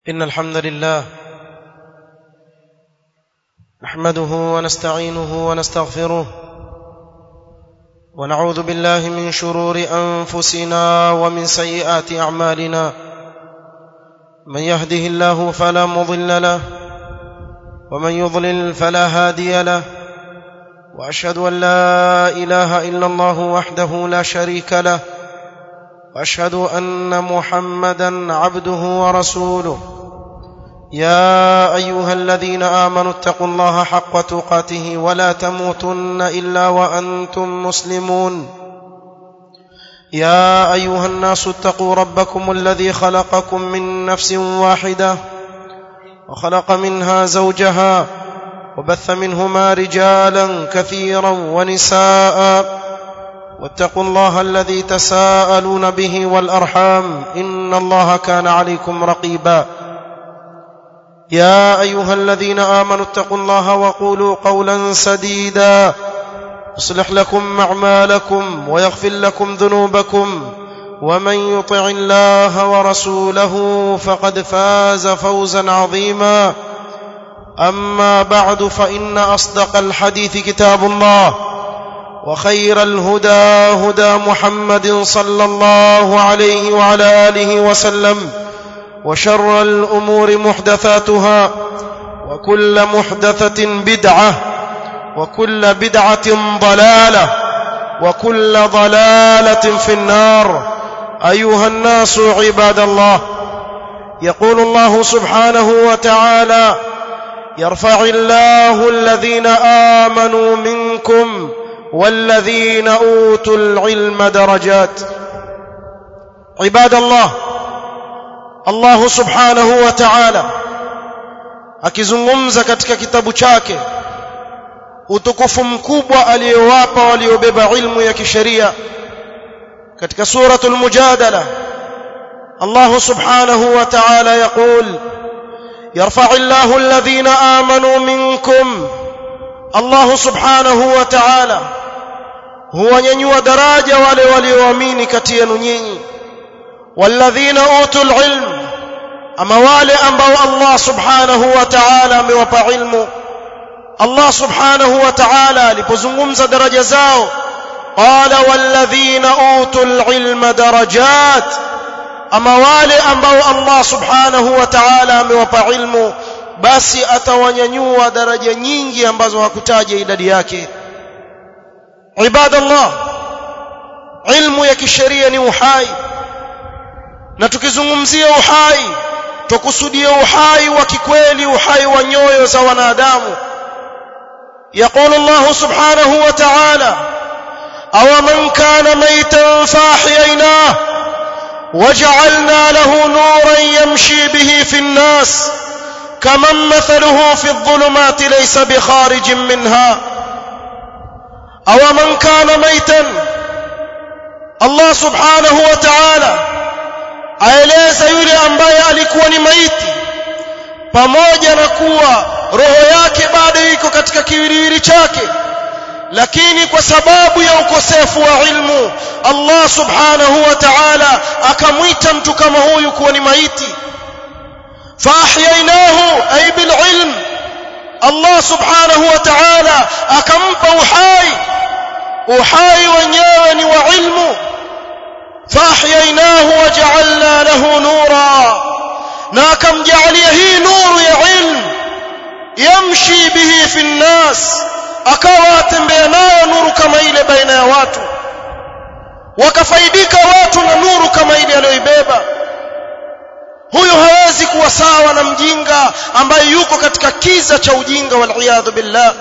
إن الحمد لله نحمده ونستعينه ونستغفره ونعوذ بالله من شرور أنفسنا ومن سيئات أعمالنا. من يهده الله فلا مضل له ومن يضلل فلا هادي له، وأشهد أن لا إله إلا الله وحده لا شريك له، وأشهد أن محمدًا عبده ورسوله. يا أيها الذين آمنوا اتقوا الله حق تقاته ولا تموتن إلا وأنتم مسلمون. يا أيها الناس اتقوا ربكم الذي خلقكم من نفس واحدة وخلق منها زوجها وبث منهما رجالا كثيرا ونساء، واتقوا الله الذي تساءلون به والأرحام إن الله كان عليكم رقيبا. يا أيها الذين آمنوا اتقوا الله وقولوا قولا سديدا يصلح لكم أعمالكم ويغفر لكم ذنوبكم، ومن يطع الله ورسوله فقد فاز فوزا عظيما. أما بعد، فإن أصدق الحديث كتاب الله، وخير الهدى هدى محمد صلى الله عليه وعلى آله وسلم، وشر الأمور محدثاتها، وكل محدثة بدعة، وكل بدعة ضلالة، وكل ضلالة في النار. أيها الناس عباد الله، يقول الله سبحانه وتعالى: يرفع الله الذين آمنوا منكم والذين أوتوا العلم درجات. عباد الله، Allah subhanahu wa ta'ala akizungumza katika kitabu chake utukufu mkubwa aliyowapa waliobeba ilmu ya kisheria katika suratul Mujadala, Allah subhanahu wa ta'ala yaqul: yarfa'illahu alladhina amanu minkum. Allah subhanahu wa ta'ala huwanyanyua daraja wale walioamini kati yenu nyinyi, walladhina utul ilm, ama wale ambao Allah subhanahu wa ta'ala amewapa ilmu. Allah subhanahu wa ta'ala alipozungumza daraja zao, qala walladhina utul ilma darajat, ama wale ambao Allah subhanahu wa ta'ala amewapa ilmu, basi atawanyanyua daraja nyingi ambazo hakutaja idadi yake. Ibadallah, ilmu ya kisheria ni uhai, na tukizungumzia uhai tukusudia uhai wa kikweli, uhai wa nyoyo za wanadamu. Yaqulu Allah subhanahu wa ta'ala: aw man kana maytan fahyaynahu waja'alna lahu nuran yamshi bihi fi an-nas kaman mathaluhu fi adh-dhulumati laysa bikharijin minha. Aw man kana maytan, Allah subhanahu wa ta'ala aeleza yule ambaye alikuwa ni maiti, pamoja na kuwa roho yake bado iko katika kiwiliwili chake, lakini kwa sababu ya ukosefu wa ilmu Allah subhanahu wa ta'ala akamwita mtu kama huyu kuwa ni maiti. Fahyainahu ay bil ilm, Allah subhanahu wa ta'ala akampa uhai, uhai wenyewe ni wa ilmu. فأحييناه وجعلنا له نورا، ناكم جعليه هي نور يا علم يمشي به في الناس، أكواتم بيناه نور كما إلي بين واتو، وكفايدك واتو نور كما إلي ألويبيبا. huyo hawezi kuwa sawa na mjinga ambaye yuko katika kiza cha ujinga, wal billah.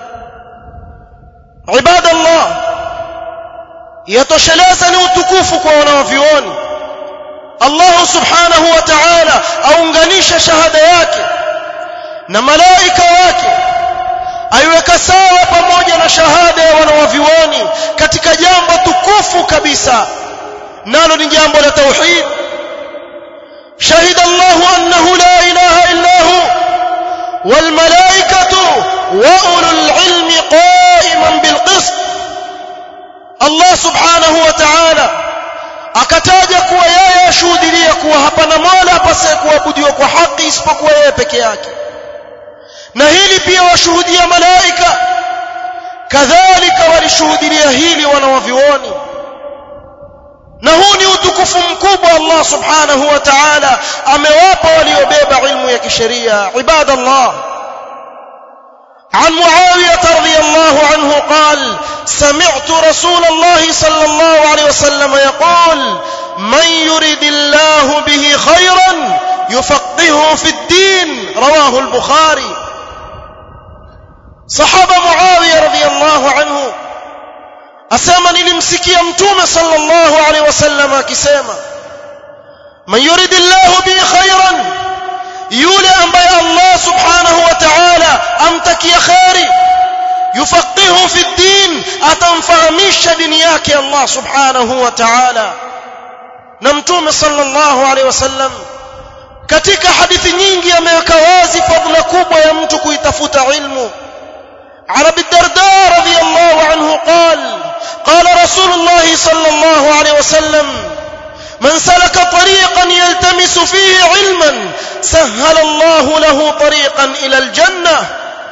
Ibadallah, yatosheleza ni utukufu kwa wanavyuoni. Allah subhanahu wa ta'ala aunganisha shahada yake na malaika wake, aiweka sawa pamoja na shahada ya wanavyuoni katika jambo tukufu kabisa, nalo ni jambo la tauhid. Shahida Allah annahu la ilaha illa hu wal malaikatu wa ulul ilmi qa'iman bil qist. Allah subhanahu wa ta'ala akataja kuwa yeye ashuhudia kuwa hapana mola apasaye kuabudiwa kwa haki isipokuwa yeye peke yake, na hili pia washuhudia malaika, kadhalika walishuhudia hili wanawavioni. na huu ni utukufu mkubwa Allah subhanahu wa ta'ala amewapa waliobeba ilmu ya kisheria. ibadallah, عن معاوية رضي الله عنه قال: سمعت رسول الله صلى الله عليه وسلم يقول: من يرد الله به خيرا يفقهه في الدين. رواه البخاري. صحابة معاوية رضي الله عنه asema nilimsikia mtume sallallahu alaihi wasallam akisema: man yuridillahu bi khairan, yule ambaye Allah subhanahu wa ta'ala amtakia khairi, yufaqihu fi din, atamfahamisha dini yake Allah subhanahu wa ta'ala. na mtume sallallahu alaihi wasallam katika hadithi nyingi ameweka wazi fadhila kubwa ya mtu kuitafuta ilmu. عن ابي الدرداء رضي الله عنه قال: قال رسول الله صلى الله عليه وسلم: من سلك طريقا يلتمس فيه علما سهل الله له طريقا الى الجنه.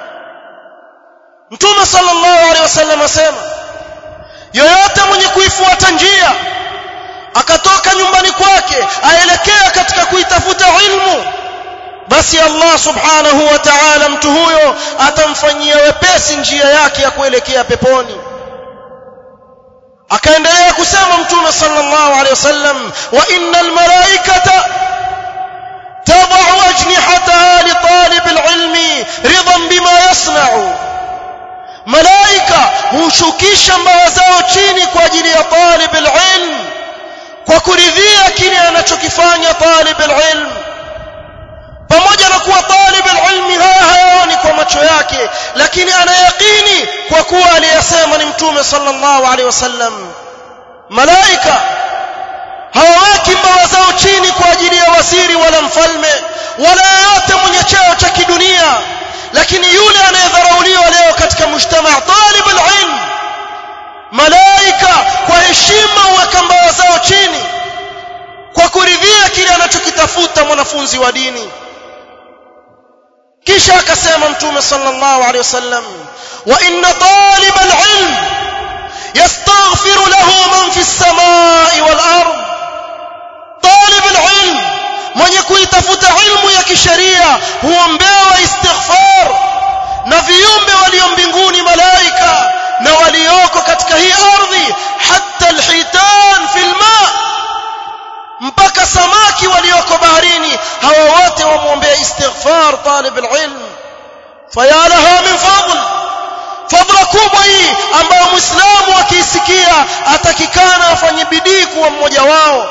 Mtume sallallahu alaihi wasallam asema, yoyote mwenye kuifuata njia akatoka nyumbani kwake aelekea katika kuitafuta ilmu, basi Allah subhanahu wa ta'ala mtu huyo atamfanyia wepesi njia yake ya kuelekea peponi. akaendelea kusema mtume sallallahu alaihi wasallam: wa innal malaikata tad'u ajnihataha li talib alilmi ridan bima yasna'u. malaika hushukisha mbawa zao chini kwa ajili ya talib alilm, kwa kuridhia kile anachokifanya talib alilm. pamoja na kuwa talib alilmi hayaoni kwa macho yake, lakini ana yaqini kwa kuwa aliyasema ni mtume sallallahu alaihi wasallam. malaika hawaweki mbawa zao chini kwa ajili ya waziri wala mfalme wala yeyote mwenye cheo cha kidunia, lakini yule anayedharauliwa leo katika mujtama, talib alilm, malaika kwa heshima huweka mbawa zao chini kwa kuridhia kile anachokitafuta mwanafunzi wa dini. kisha akasema mtume sallallahu alaihi wasallam: wa inna talib alilm yastaghfiru lahu man fi as-samai wal ard. talib alilm, mwenye kuitafuta ilmu ya kisheria, huombewa istighfar na viumbe walio mbinguni, malaika, na walioko katika hii ardhi, hatta alhitan fil ma, mpaka samaki walioko baharini, hawa wote wamuombea istighfar talib alilm. faya laha min fadla kubwa hii ambayo muislamu akiisikia atakikana afanye bidii kuwa mmoja wao.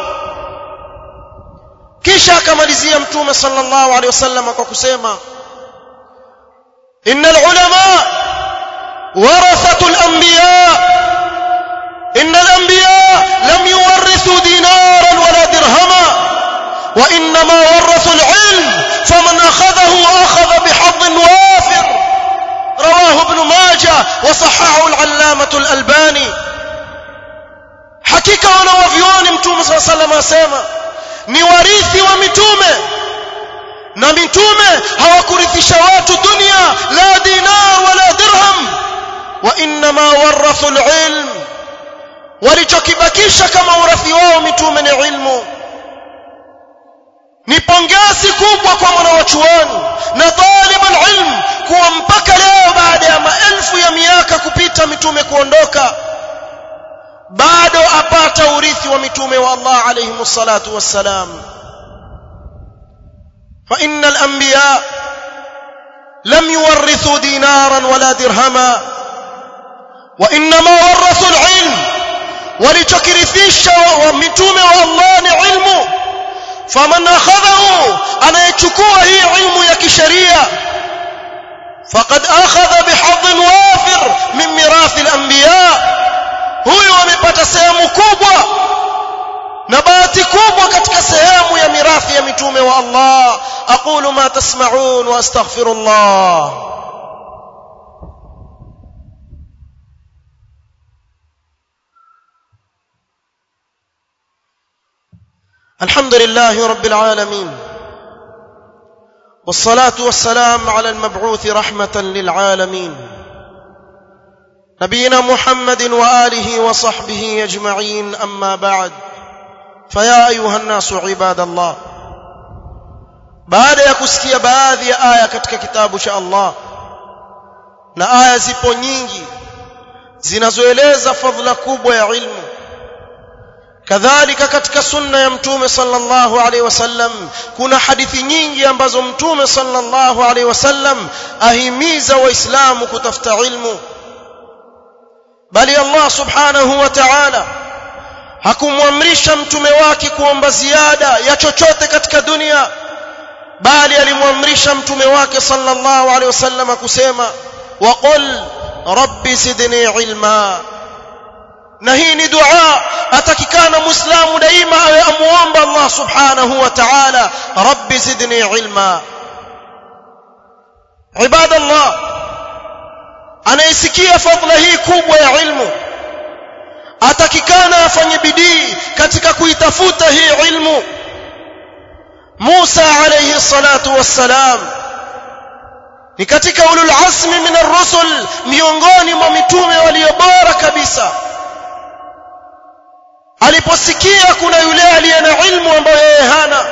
kisha akamalizia mtume sallallahu alaihi wasallam kwa kusema: innal ulama warathatul anbiya, innal anbiya lam yuwarrithu dinaran wala dirhama wa inma warathu alilm faman akhadhahu akhadha bihadhin wafir. رواه ابن ماجه وصححه العلامة الألباني. hakika wanawavyuoni mtume صلى الله عليه وسلم asema ni warithi wa mitume, na mitume hawakurithisha watu dunia, la dinar wala dirham, wa inma warathu alilm, walichokibakisha kama urathi wao mitume ni ilmu. ni pongezi kubwa kwa mwanachuoni na talib alilm kuwa mpaka leo baada ya maelfu ya miaka kupita mitume kuondoka, bado apata urithi wa mitume wa Allah alayhi salatu wassalam. fa innal anbiya lam yuwarrithu dinaran wala dirhama wa inma warathu alilm, walichokirithisha wa mitume wa Allah ni ilmu. faman akhadhahu, anayechukua hii ilmu ya kisheria, faqad akhadha bihadhin wafir min mirathi al-anbiya, huyo amepata sehemu kubwa na bahati kubwa katika sehemu ya mirathi ya mitume wa Allah. aqulu ma tasma'un wa astaghfirullah. الحمد لله رب العالمين والصلاة والسلام على المبعوث رحمة للعالمين نبينا محمد وآله وصحبه أجمعين أما بعد فيا أيها الناس عباد الله baada ya kusikia baadhi ya aya katika kitabu cha Allah na aya zipo nyingi zinazoeleza fadhila kubwa ya ilmu kadhalika katika sunna ya mtume sallallahu alaihi wasallam kuna hadithi nyingi ambazo mtume sallallahu alaihi wasallam ahimiza waislamu kutafuta ilmu bali Allah subhanahu wa ta'ala hakumwamrisha mtume wake kuomba ziada ya chochote katika dunia bali alimwamrisha mtume wake sallallahu alaihi wasallam kusema waqul rabbi zidni ilma na hii ni dua atakikana muislamu daima awe amuomba Allah subhanahu wa ta'ala rabbi zidni ilma ibadallah anayesikia fadhila hii kubwa ya ilmu atakikana afanye bidii katika kuitafuta hii ilmu Musa alayhi salatu wassalam ni katika ulul azmi min ar-rusul miongoni mwa mitume walio bora kabisa aliposikia kuna yule aliye na ilmu ambayo yeye hana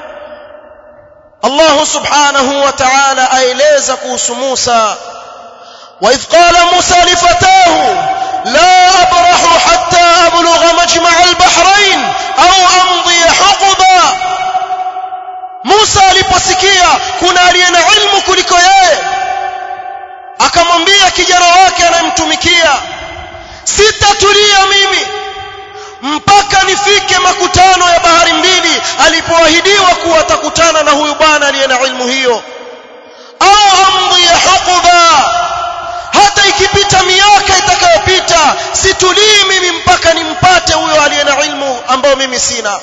Allah subhanahu wa ta'ala aeleza kuhusu Musa wa idh qala Musa li fatahu la abrahu hatta ablugha majma' al-bahrain au amdi huquba Musa aliposikia kuna aliye na ilmu kuliko yeye akamwambia kijana wake anayemtumikia sitatulia mimi mpaka nifike makutano ya bahari mbili alipoahidiwa kuwa atakutana na huyu bwana aliye na ilmu hiyo au amdi huquba hata ikipita miaka itakayopita situlii mimi mpaka nimpate huyo aliye na ilmu ambao mimi sina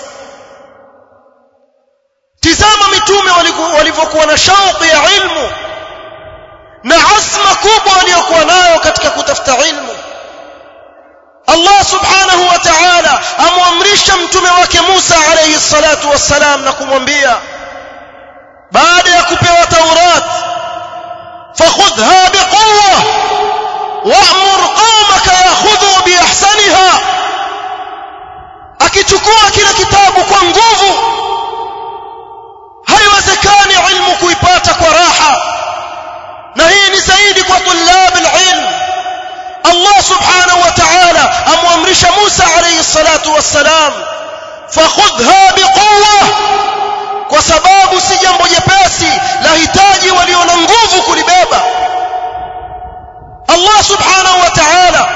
tizama mitume walivyokuwa na shauku ya ilmu na azma kubwa waliokuwa nayo katika kutafuta ilmu Allah subhanahu wa ta'ala amwamrisha mtume wake Musa alayhi salatu wassalam na kumwambia baada ya kupewa Taurat fakhudha biquwwa wa'mur qawmaka ya'khudhu biahsaniha akichukua kila kitabu kwa nguvu haiwezekani ilmu kuipata kwa raha na hii ni zaidi kwa tulab alilm Allah subhanahu wa ta'ala amwamrisha Musa alayhi salatu wassalam fakhudha biquwwa kwa sababu si jambo jepesi lahitaji walio na nguvu kulibeba Allah subhanahu wa ta'ala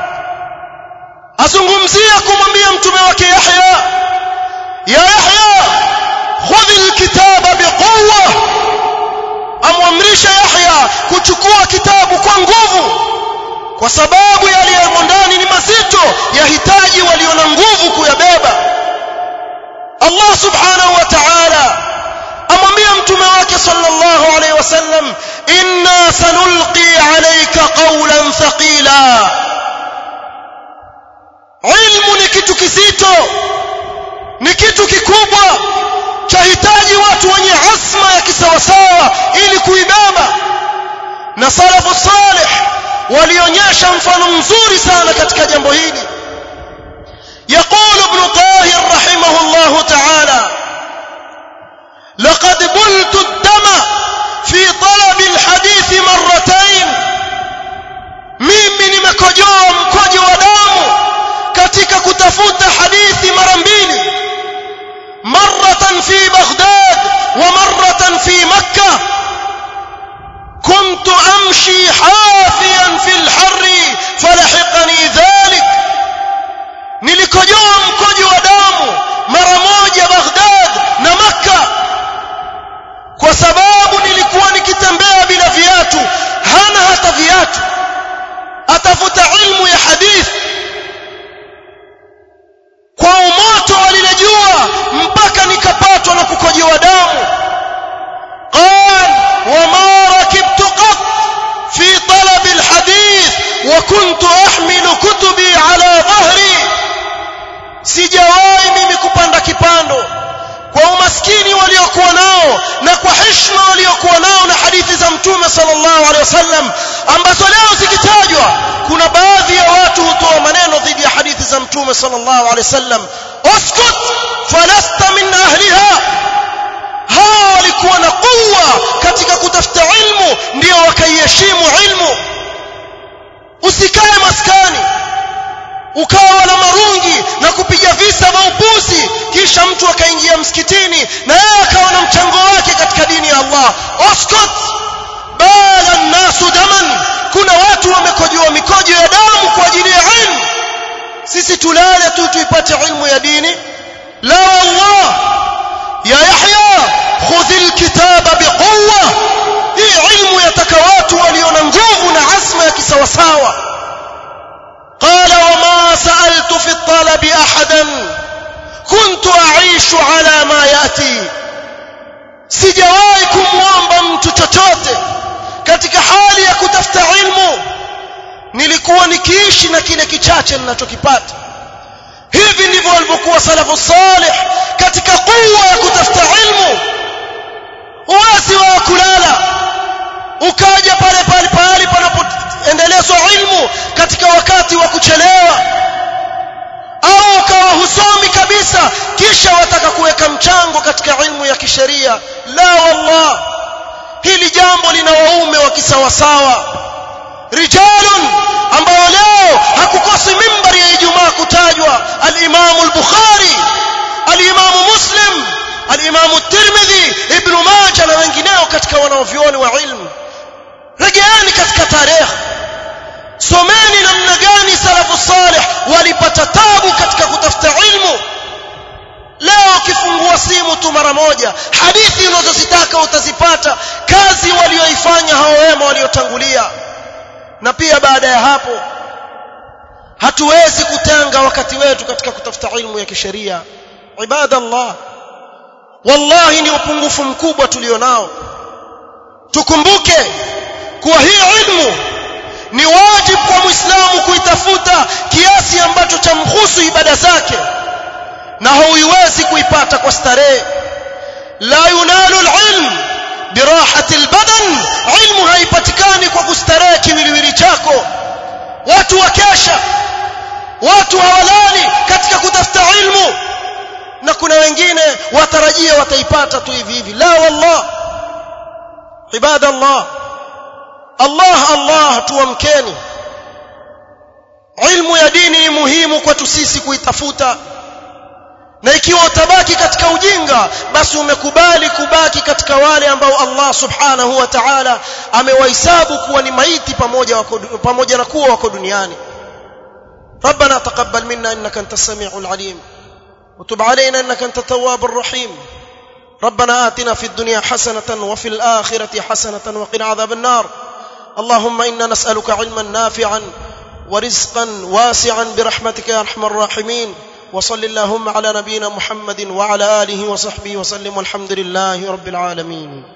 azungumzia kumwambia mtume wake Yahya ya Yahya khudh alkitaba biquwwa amwamrisha Yahya kuchukua kitabu kwa nguvu kwa sababu yaliyomo ndani ni mazito yahitaji walio na nguvu kuyabeba Allah subhanahu wa ta'ala amwambia mtume wake sallallahu alayhi wasallam inna sanulqi alayka qawlan thaqila ilmu ni kitu kizito ni kitu kikubwa chahitaji watu wenye azma ya kisawasawa ili kuibeba na salafu salih walionyesha mfano mzuri sana katika jambo hili يقول ابن طاهر رحمه الله تعالى لقد بلت الدم في طلب الحديث مرتين mimi nimekojoa mkojo wa damu katika kutafuta hadithi mara mbili maratan fi Baghdad wa maratan fi Makkah كنت أمشي حافيا في الحر فلحقني ذلك nilikojoa mkojo wa damu mara moja Baghdad na Makkah kwa sababu nilikuwa nikitembea bila viatu hana hata viatu atafuta ilmu ya hadithi kwa umoto walilejua mpaka nikapatwa na kukojoa damu قال وما ركبت قط في طلب الحديث وكنت أحمل كتبي على ظهري sijawahi mimi kupanda kipando kwa umaskini waliokuwa nao na kwa heshima waliokuwa nao na hadithi za Mtume sallallahu alaihi wasallam ambazo leo zikitajwa kuna baadhi ya watu hutoa maneno dhidi ya hadithi za Mtume sallallahu alaihi wasallam. Uskut falasta min ahliha. Hawa walikuwa na quwwa katika kutafuta ilmu, ndio wakaiheshimu ilmu. Usikae maskani ukawa na marungi na kupiga visa vya upuzi, kisha mtu akaingia msikitini na yeye akawa na mchango wake katika dini ya Allah. Uskut bala an-nasu daman. Kuna watu wamekojoa mikojo ya damu kwa ajili ya ilmu. Sisi tulale tu tuipate ilmu ya dini? La wallah. Ya Yahya khudhil kitaba biquwwa. Hii ilmu yataka watu walio na nguvu na azma ya kisawasawa. قال وما سألت في الطلب أحدا كنت أعيش على ما يأتي. sijawahi kumwomba mtu chochote katika hali ya kutafuta ilmu, nilikuwa nikiishi na kile kichache ninachokipata. Hivi ndivyo walivyokuwa salafu salih katika quwwa ya kutafuta ilmu. Uwezi wa kulala ukaja pale panapoendelezwa ilmu katika wakati wa kuchelewa, au ukawa husomi kabisa kisha wataka kuweka mchango katika ilmu ya kisheria. La wallah, hili jambo lina waume wa kisawasawa, rijalun ambao leo hakukosi mimbari ya Ijumaa kutajwa: al-Imam al-Bukhari, al-Imam Muslim, al-Imam at-Tirmidhi, Ibn Majah na wengineo katika wanaovyuoni wa ilmu. Rejeeni katika tarehe, someni namna gani salafu salih walipata tabu katika kutafuta ilmu. Leo ukifungua simu tu mara moja, hadithi unazozitaka utazipata, kazi walioifanya hao wema waliotangulia. Na pia baada ya hapo hatuwezi kutenga wakati wetu katika kutafuta ilmu ya kisheria. Ibadallah, wallahi ni upungufu mkubwa tulionao. Tukumbuke kuwa hii ilmu ni wajibu kwa Muislamu kuitafuta kiasi ambacho chamhusu ibada zake, na huiwezi kuipata kwa starehe. La yunalu al-ilm birahati al-badan. Ilmu haipatikani kwa kustarehe kiwiliwili chako. Watu wakesha, watu hawalali katika kutafuta ilmu, na kuna wengine watarajia wataipata tu hivi hivi. La wallah. Ibadallah, Allah tuamkeni. Ilmu ya dini ni muhimu kwetu sisi kuitafuta, na ikiwa utabaki katika ujinga, basi umekubali kubaki katika wale ambao Allah subhanahu wa ta'ala amewahesabu kuwa ni maiti pamoja na kuwa wako duniani. ربنا تقبل منا إنك أنت السميع العليم وتب علينا إنك أنت التواب الرحيم. ربنا آتنا في الدنيا حسنة وفي الآخرة حسنة وقنا عذاب النار. اللهم إنا نسألك علما نافعا ورزقا واسعا برحمتك يا أرحم الراحمين. وصل اللهم على نبينا محمد وعلى آله وصحبه وسلم، والحمد لله رب العالمين.